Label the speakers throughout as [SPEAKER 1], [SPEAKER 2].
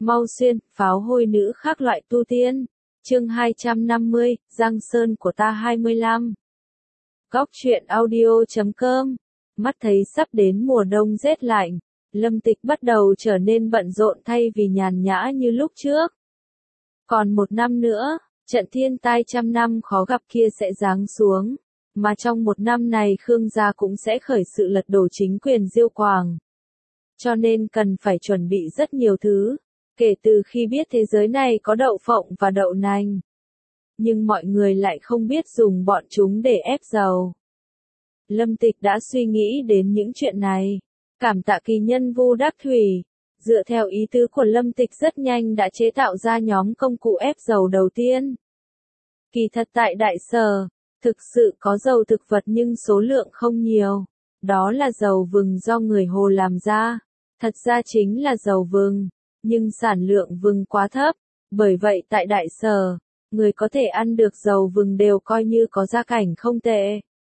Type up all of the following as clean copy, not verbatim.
[SPEAKER 1] Mau xuyên, pháo hôi nữ khác loại tu tiên. Chương 250, Giang Sơn của ta 25. Góc truyện audio.com. Mắt thấy sắp đến mùa đông rét lạnh, Lâm Tịch bắt đầu trở nên bận rộn thay vì nhàn nhã như lúc trước. Còn một năm nữa, trận thiên tai trăm năm khó gặp kia sẽ giáng xuống, mà trong một năm này Khương gia cũng sẽ khởi sự lật đổ chính quyền Diêu Quảng. Cho nên cần phải chuẩn bị rất nhiều thứ, kể từ khi biết thế giới này có đậu phộng và đậu nành. Nhưng mọi người lại không biết dùng bọn chúng để ép dầu. Lâm Tịch đã suy nghĩ đến những chuyện này. Cảm tạ kỳ nhân Vu Đắc Thủy. Dựa theo ý tứ của Lâm Tịch rất nhanh đã chế tạo ra nhóm công cụ ép dầu đầu tiên. Kỳ thật tại Đại Sở, thực sự có dầu thực vật nhưng số lượng không nhiều. Đó là dầu vừng do người Hồ làm ra. Thật ra chính là dầu vừng, nhưng sản lượng vừng quá thấp. Bởi vậy tại Đại Sở, người có thể ăn được dầu vừng đều coi như có gia cảnh không tệ.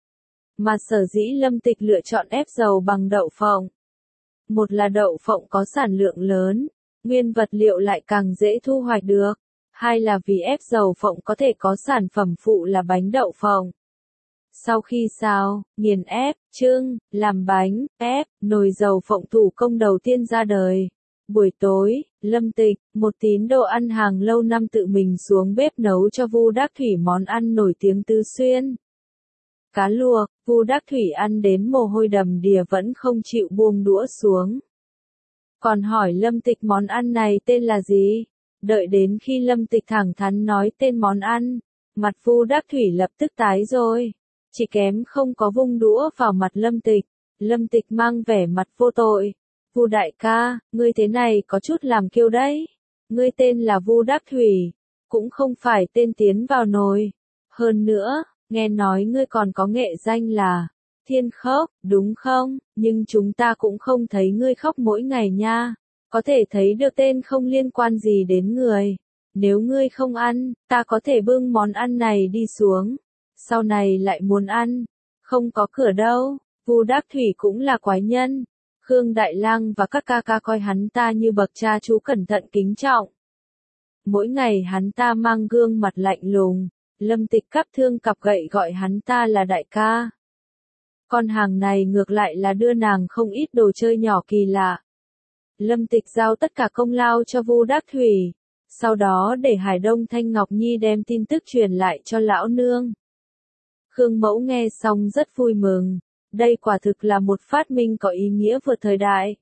[SPEAKER 1] Mà sở dĩ Lâm Tịch lựa chọn ép dầu bằng đậu phộng. Một là đậu phộng có sản lượng lớn, nguyên vật liệu lại càng dễ thu hoạch được. Hai là vì ép dầu phộng có thể có sản phẩm phụ là bánh đậu phộng. Sau khi xào, nghiền ép, trưng, làm bánh, ép, nồi dầu phộng thủ công đầu tiên ra đời. Buổi tối, Lâm Tịch, một tín đồ ăn hàng lâu năm tự mình xuống bếp nấu cho Vu Đắc Thủy món ăn nổi tiếng Tứ Xuyên. Cá luộc, Vu Đắc Thủy ăn đến mồ hôi đầm đìa vẫn không chịu buông đũa xuống. Còn hỏi Lâm Tịch món ăn này tên là gì? Đợi đến khi Lâm Tịch thẳng thắn nói tên món ăn, mặt Vu Đắc Thủy lập tức tái rồi. Chỉ kém không có vung đũa vào mặt Lâm Tịch. Lâm Tịch mang vẻ mặt vô tội. Vu đại ca, ngươi thế này có chút làm kiêu đấy. Ngươi tên là Vu Đắc Thủy, cũng không phải tên tiến vào nồi. Hơn nữa, nghe nói ngươi còn có nghệ danh là Thiên Khóc, đúng không? Nhưng chúng ta cũng không thấy ngươi khóc mỗi ngày nha. Có thể thấy được tên không liên quan gì đến người. Nếu ngươi không ăn, ta có thể bưng món ăn này đi xuống. Sau này lại muốn ăn, không có cửa đâu. Vu Đắc Thủy cũng là quái nhân. Khương Đại Lang và các ca ca coi hắn ta như bậc cha chú cẩn thận kính trọng. Mỗi ngày hắn ta mang gương mặt lạnh lùng, Lâm Tịch cắp thương cặp gậy gọi hắn ta là đại ca. Con hàng này ngược lại là đưa nàng không ít đồ chơi nhỏ kỳ lạ. Lâm Tịch giao tất cả công lao cho Vu Đắc Thủy, sau đó để Hải Đông Thanh Ngọc Nhi đem tin tức truyền lại cho lão nương. Khương Mẫu nghe xong rất vui mừng. Đây quả thực là một phát minh có ý nghĩa vượt thời đại.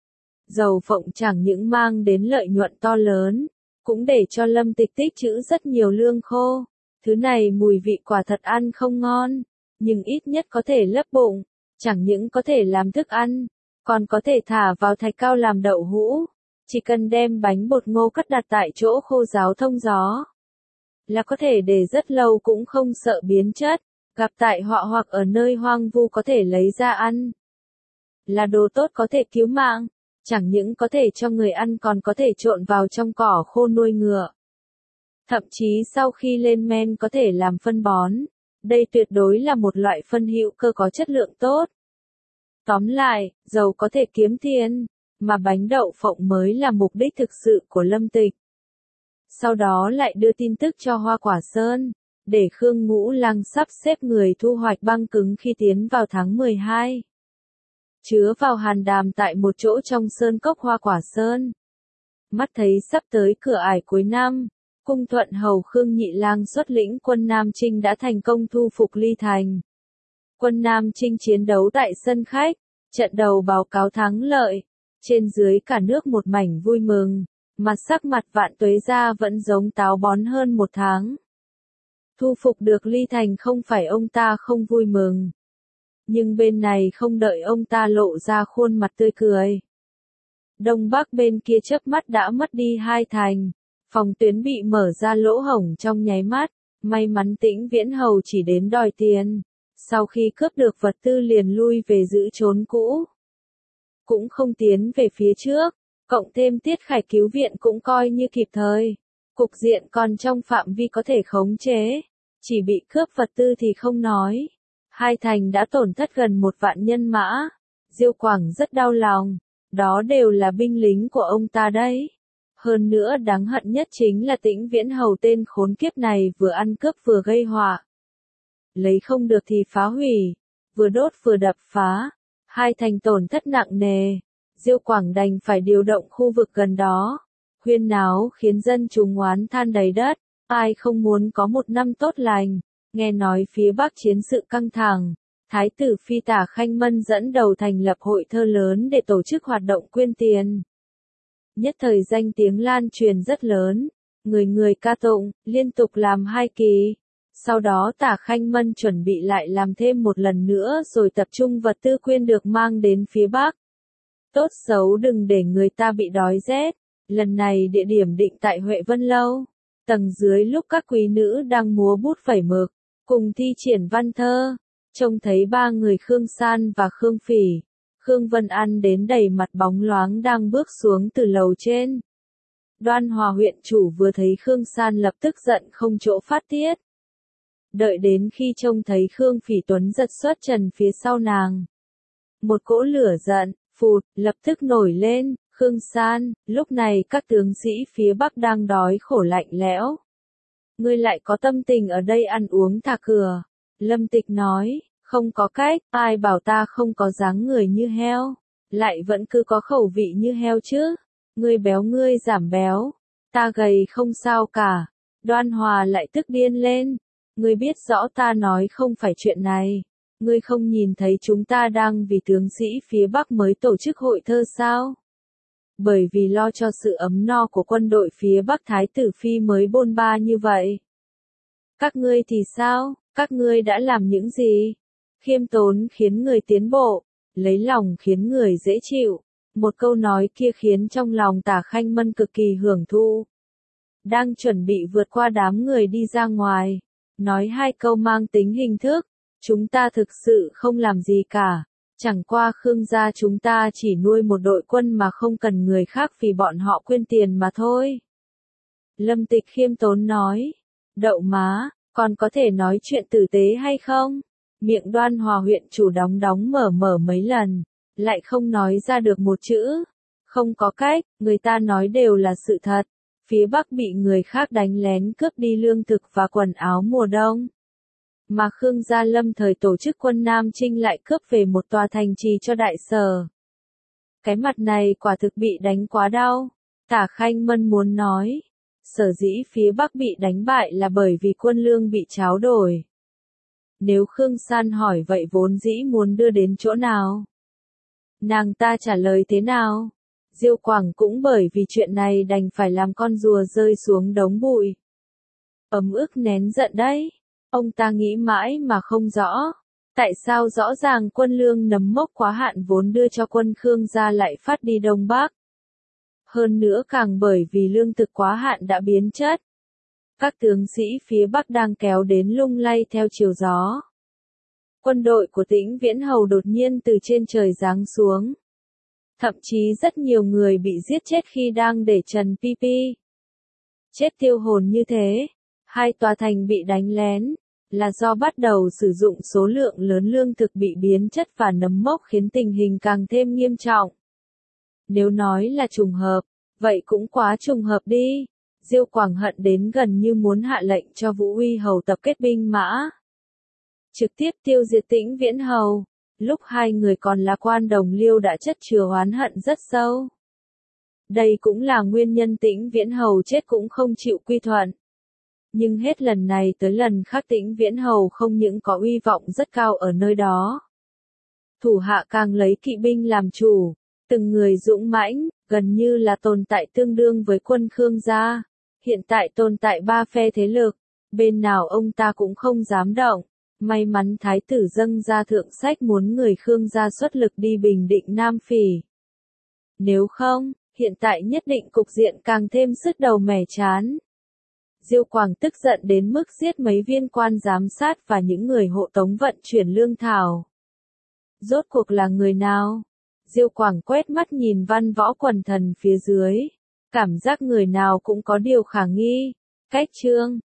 [SPEAKER 1] Dầu phộng chẳng những mang đến lợi nhuận to lớn, cũng để cho Lâm Tịch tích trữ rất nhiều lương khô. Thứ này mùi vị quả thật ăn không ngon, nhưng ít nhất có thể lấp bụng, chẳng những có thể làm thức ăn, còn có thể thả vào thạch cao làm đậu hũ. Chỉ cần đem bánh bột ngô cất đặt tại chỗ khô ráo thông gió, là có thể để rất lâu cũng không sợ biến chất. Gặp tại họa hoặc ở nơi hoang vu có thể lấy ra ăn. Là đồ tốt có thể cứu mạng, chẳng những có thể cho người ăn còn có thể trộn vào trong cỏ khô nuôi ngựa. Thậm chí sau khi lên men có thể làm phân bón. Đây tuyệt đối là một loại phân hữu cơ có chất lượng tốt. Tóm lại, dầu có thể kiếm tiền, mà bánh đậu phộng mới là mục đích thực sự của Lâm Tịch. Sau đó lại đưa tin tức cho Hoa Quả Sơn. Để Khương Ngũ Lăng sắp xếp người thu hoạch băng cứng khi tiến vào tháng 12. Chứa vào hàn đàm tại một chỗ trong sơn cốc Hoa Quả Sơn. Mắt thấy sắp tới cửa ải cuối năm, cung thuận hầu Khương Nhị Lang xuất lĩnh quân Nam Trinh đã thành công thu phục Ly Thành. Quân Nam Trinh chiến đấu tại sân khách, trận đầu báo cáo thắng lợi, trên dưới cả nước một mảnh vui mừng, mà sắc mặt Vạn Tuế Gia vẫn giống táo bón hơn một tháng. Thu phục được Ly Thành không phải ông ta không vui mừng. Nhưng bên này không đợi ông ta lộ ra khuôn mặt tươi cười. Đông Bắc bên kia chớp mắt đã mất đi 2 thành. Phòng tuyến bị mở ra lỗ hổng trong nháy mắt. May mắn Tĩnh Viễn Hầu chỉ đến đòi tiền. Sau khi cướp được vật tư liền lui về giữ trốn cũ. Cũng không tiến về phía trước. Cộng thêm Tiết Khải cứu viện cũng coi như kịp thời. Cục diện còn trong phạm vi có thể khống chế. Chỉ bị cướp vật tư thì không nói. 2 thành đã tổn thất gần 1 vạn nhân mã. Diêu Quảng rất đau lòng. Đó đều là binh lính của ông ta đấy. Hơn nữa đáng hận nhất chính là Tĩnh Viễn Hầu tên khốn kiếp này vừa ăn cướp vừa gây họa. Lấy không được thì phá hủy, vừa đốt vừa đập phá, hai thành tổn thất nặng nề. Diêu Quảng đành phải điều động khu vực gần đó, huyên náo khiến dân chúng oán than đầy đất, ai không muốn có một năm tốt lành. Nghe nói phía Bắc chiến sự căng thẳng, Thái tử Phi Tả Khanh Mân dẫn đầu thành lập hội thơ lớn để tổ chức hoạt động quyên tiền. Nhất thời danh tiếng lan truyền rất lớn, người người ca tụng, liên tục làm 2 kỳ. Sau đó Tả Khanh Mân chuẩn bị lại làm thêm một lần nữa rồi tập trung vật tư quyên được mang đến phía Bắc. Tốt xấu đừng để người ta bị đói rét. Lần này địa điểm định tại Huệ Vân Lâu. Tầng dưới lúc các quý nữ đang múa bút vẩy mực, cùng thi triển văn thơ, trông thấy 3 người Khương San và Khương Phỉ, Khương Vân An đến đầy mặt bóng loáng đang bước xuống từ lầu trên. Đoan Hòa huyện chủ vừa thấy Khương San lập tức giận không chỗ phát tiết. Đợi đến khi trông thấy Khương Phỉ Tuấn giật xuất trần phía sau nàng. Một cỗ lửa giận, phụt, lập tức nổi lên. Khương San, lúc này các tướng sĩ phía Bắc đang đói khổ lạnh lẽo. Ngươi lại có tâm tình ở đây ăn uống thả cửa. Lâm Tịch nói, không có cách, ai bảo ta không có dáng người như heo, lại vẫn cứ có khẩu vị như heo chứ. Ngươi béo ngươi giảm béo, ta gầy không sao cả. Đoan Hòa lại tức điên lên. Ngươi biết rõ ta nói không phải chuyện này. Ngươi không nhìn thấy chúng ta đang vì tướng sĩ phía Bắc mới tổ chức hội thơ sao? Bởi vì lo cho sự ấm no của quân đội phía Bắc Thái tử Phi mới bôn ba như vậy. Các ngươi thì sao? Các ngươi đã làm những gì? Khiêm tốn khiến người tiến bộ, lấy lòng khiến người dễ chịu. Một câu nói kia khiến trong lòng Tả Khanh Mân cực kỳ hưởng thụ. Đang chuẩn bị vượt qua đám người đi ra ngoài, nói 2 câu mang tính hình thức. Chúng ta thực sự không làm gì cả. Chẳng qua Khương gia chúng ta chỉ nuôi một đội quân mà không cần người khác vì bọn họ quyên tiền mà thôi. Lâm Tịch khiêm tốn nói. Đậu má, còn có thể nói chuyện tử tế hay không? Miệng Đoan Hòa huyện chủ đóng đóng mở mở mấy lần, lại không nói ra được một chữ. Không có cách, người ta nói đều là sự thật. Phía Bắc bị người khác đánh lén cướp đi lương thực và quần áo mùa đông. Mà Khương Gia Lâm thời tổ chức quân Nam Chinh lại cướp về một tòa thành trì cho đại sở. Cái mặt này quả thực bị đánh quá đau. Tả Khanh Mân muốn nói, sở dĩ phía Bắc bị đánh bại là bởi vì quân lương bị tráo đổi. Nếu Khương San hỏi vậy vốn dĩ muốn đưa đến chỗ nào? Nàng ta trả lời thế nào? Diêu Quảng cũng bởi vì chuyện này đành phải làm con rùa rơi xuống đống bụi. Ấm ức nén giận đấy. Ông ta nghĩ mãi mà không rõ. Tại sao rõ ràng quân lương nấm mốc quá hạn vốn đưa cho quân Khương gia lại phát đi Đông Bắc? Hơn nữa càng bởi vì lương thực quá hạn đã biến chất. Các tướng sĩ phía Bắc đang kéo đến lung lay theo chiều gió. Quân đội của Tĩnh Viễn Hầu đột nhiên từ trên trời giáng xuống. Thậm chí rất nhiều người bị giết chết khi đang để trần Pi. Chết tiêu hồn như thế. 2 tòa thành bị đánh lén, là do bắt đầu sử dụng số lượng lớn lương thực bị biến chất và nấm mốc khiến tình hình càng thêm nghiêm trọng. Nếu nói là trùng hợp, vậy cũng quá trùng hợp đi. Diêu Quảng hận đến gần như muốn hạ lệnh cho Vũ Uy Hầu tập kết binh mã. Trực tiếp tiêu diệt Tĩnh Viễn Hầu. Lúc 2 người còn là quan đồng liêu đã chất chứa oán hận rất sâu. Đây cũng là nguyên nhân Tĩnh Viễn Hầu chết cũng không chịu quy thuận. Nhưng hết lần này tới lần khác Tĩnh Viễn Hầu không những có uy vọng rất cao ở nơi đó. Thủ hạ càng lấy kỵ binh làm chủ, từng người dũng mãnh, gần như là tồn tại tương đương với quân Khương gia. Hiện tại tồn tại 3 phe thế lực, bên nào ông ta cũng không dám động. May mắn thái tử dâng ra thượng sách muốn người Khương gia xuất lực đi bình định Nam Phỉ. Nếu không, hiện tại nhất định cục diện càng thêm sứt đầu mẻ chán. Diêu Quảng tức giận đến mức giết mấy viên quan giám sát và những người hộ tống vận chuyển lương thảo. Rốt cuộc là người nào? Diêu Quảng quét mắt nhìn văn võ quần thần phía dưới. Cảm giác người nào cũng có điều khả nghi. Cách chương